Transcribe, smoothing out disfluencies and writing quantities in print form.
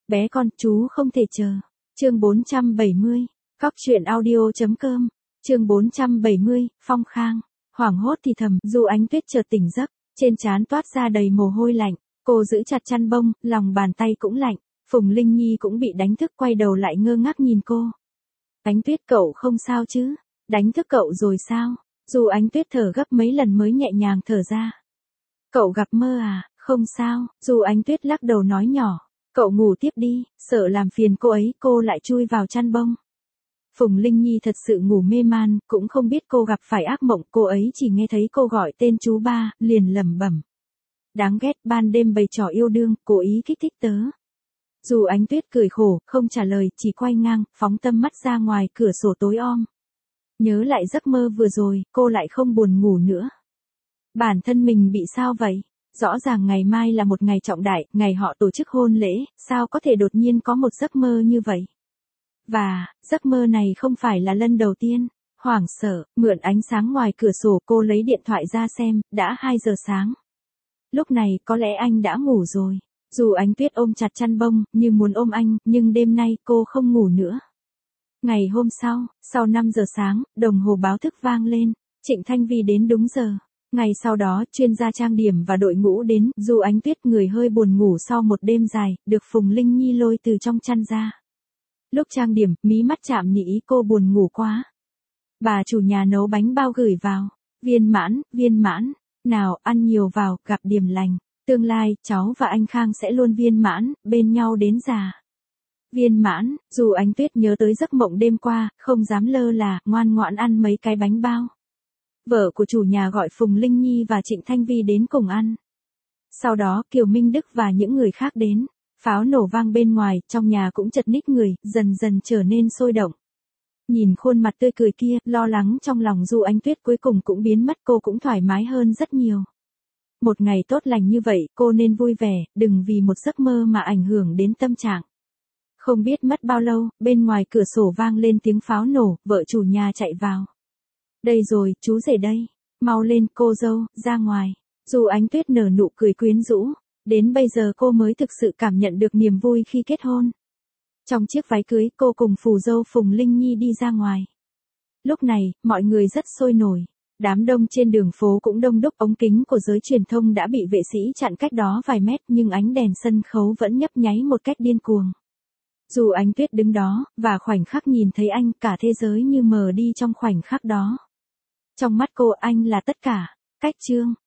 Bé con, chú không thể chờ. Chương 470, Cóc truyện audio.com, chương 470, Phong Khang. Hoảng hốt thì thầm, Du Ánh Tuyết chợt tỉnh giấc, trên trán toát ra đầy mồ hôi lạnh, cô giữ chặt chăn bông, lòng bàn tay cũng lạnh. Phùng Linh Nhi cũng bị đánh thức, quay đầu lại ngơ ngác nhìn cô. Ánh Tuyết, cậu không sao chứ? Đánh thức cậu rồi sao? Du Ánh Tuyết thở gấp mấy lần mới nhẹ nhàng thở ra. Cậu gặp mơ à? Không sao. Du Ánh Tuyết lắc đầu nói nhỏ. Cậu ngủ tiếp đi, sợ làm phiền cô ấy, cô lại chui vào chăn bông. Phùng Linh Nhi thật sự ngủ mê man, cũng không biết cô gặp phải ác mộng, cô ấy chỉ nghe thấy cô gọi tên chú ba, liền lẩm bẩm. Đáng ghét, ban đêm bày trò yêu đương, cố ý kích thích tớ. Du Ánh Tuyết cười khổ, không trả lời, chỉ quay ngang, phóng tâm mắt ra ngoài cửa sổ tối om. Nhớ lại giấc mơ vừa rồi, cô lại không buồn ngủ nữa. Bản thân mình bị sao vậy? Rõ ràng ngày mai là một ngày trọng đại, ngày họ tổ chức hôn lễ, sao có thể đột nhiên có một giấc mơ như vậy? Và, giấc mơ này không phải là lần đầu tiên. Hoảng sợ, mượn ánh sáng ngoài cửa sổ, cô lấy điện thoại ra xem, đã 2 giờ sáng. Lúc này có lẽ anh đã ngủ rồi. Du Ánh Tuyết ôm chặt chăn bông, như muốn ôm anh, nhưng đêm nay cô không ngủ nữa. Ngày hôm sau 5 giờ sáng, đồng hồ báo thức vang lên, Trịnh Thanh Vi đến đúng giờ. Ngày sau đó, chuyên gia trang điểm và đội ngũ đến, Du Ánh Tuyết người hơi buồn ngủ sau một đêm dài, được Phùng Linh Nhi lôi từ trong chăn ra. Lúc trang điểm, mí mắt chạm nỉ cô buồn ngủ quá. Bà chủ nhà nấu bánh bao gửi vào. Viên mãn, nào, ăn nhiều vào, gặp điểm lành. Tương lai, cháu và anh Khang sẽ luôn viên mãn, bên nhau đến già. Viên mãn, Du Ánh Tuyết nhớ tới giấc mộng đêm qua, không dám lơ là, ngoan ngoãn ăn mấy cái bánh bao. Vợ của chủ nhà gọi Phùng Linh Nhi và Trịnh Thanh Vi đến cùng ăn. Sau đó, Kiều Minh Đức và những người khác đến. Pháo nổ vang bên ngoài, trong nhà cũng chật ních người, dần dần trở nên sôi động. Nhìn khuôn mặt tươi cười kia, lo lắng trong lòng Du Ánh Tuyết cuối cùng cũng biến mất, cô cũng thoải mái hơn rất nhiều. Một ngày tốt lành như vậy, cô nên vui vẻ, đừng vì một giấc mơ mà ảnh hưởng đến tâm trạng. Không biết mất bao lâu, bên ngoài cửa sổ vang lên tiếng pháo nổ, vợ chủ nhà chạy vào. Đây rồi, chú rể đây. Mau lên, cô dâu, ra ngoài. Du Ánh Tuyết nở nụ cười quyến rũ. Đến bây giờ cô mới thực sự cảm nhận được niềm vui khi kết hôn. Trong chiếc váy cưới, cô cùng phù dâu Phùng Linh Nhi đi ra ngoài. Lúc này, mọi người rất sôi nổi. Đám đông trên đường phố cũng đông đúc, ống kính của giới truyền thông đã bị vệ sĩ chặn cách đó vài mét, nhưng ánh đèn sân khấu vẫn nhấp nháy một cách điên cuồng. Du Ánh Tuyết đứng đó, và khoảnh khắc nhìn thấy anh, cả thế giới như mờ đi trong khoảnh khắc đó. Trong mắt cô, anh là tất cả. Cách chương.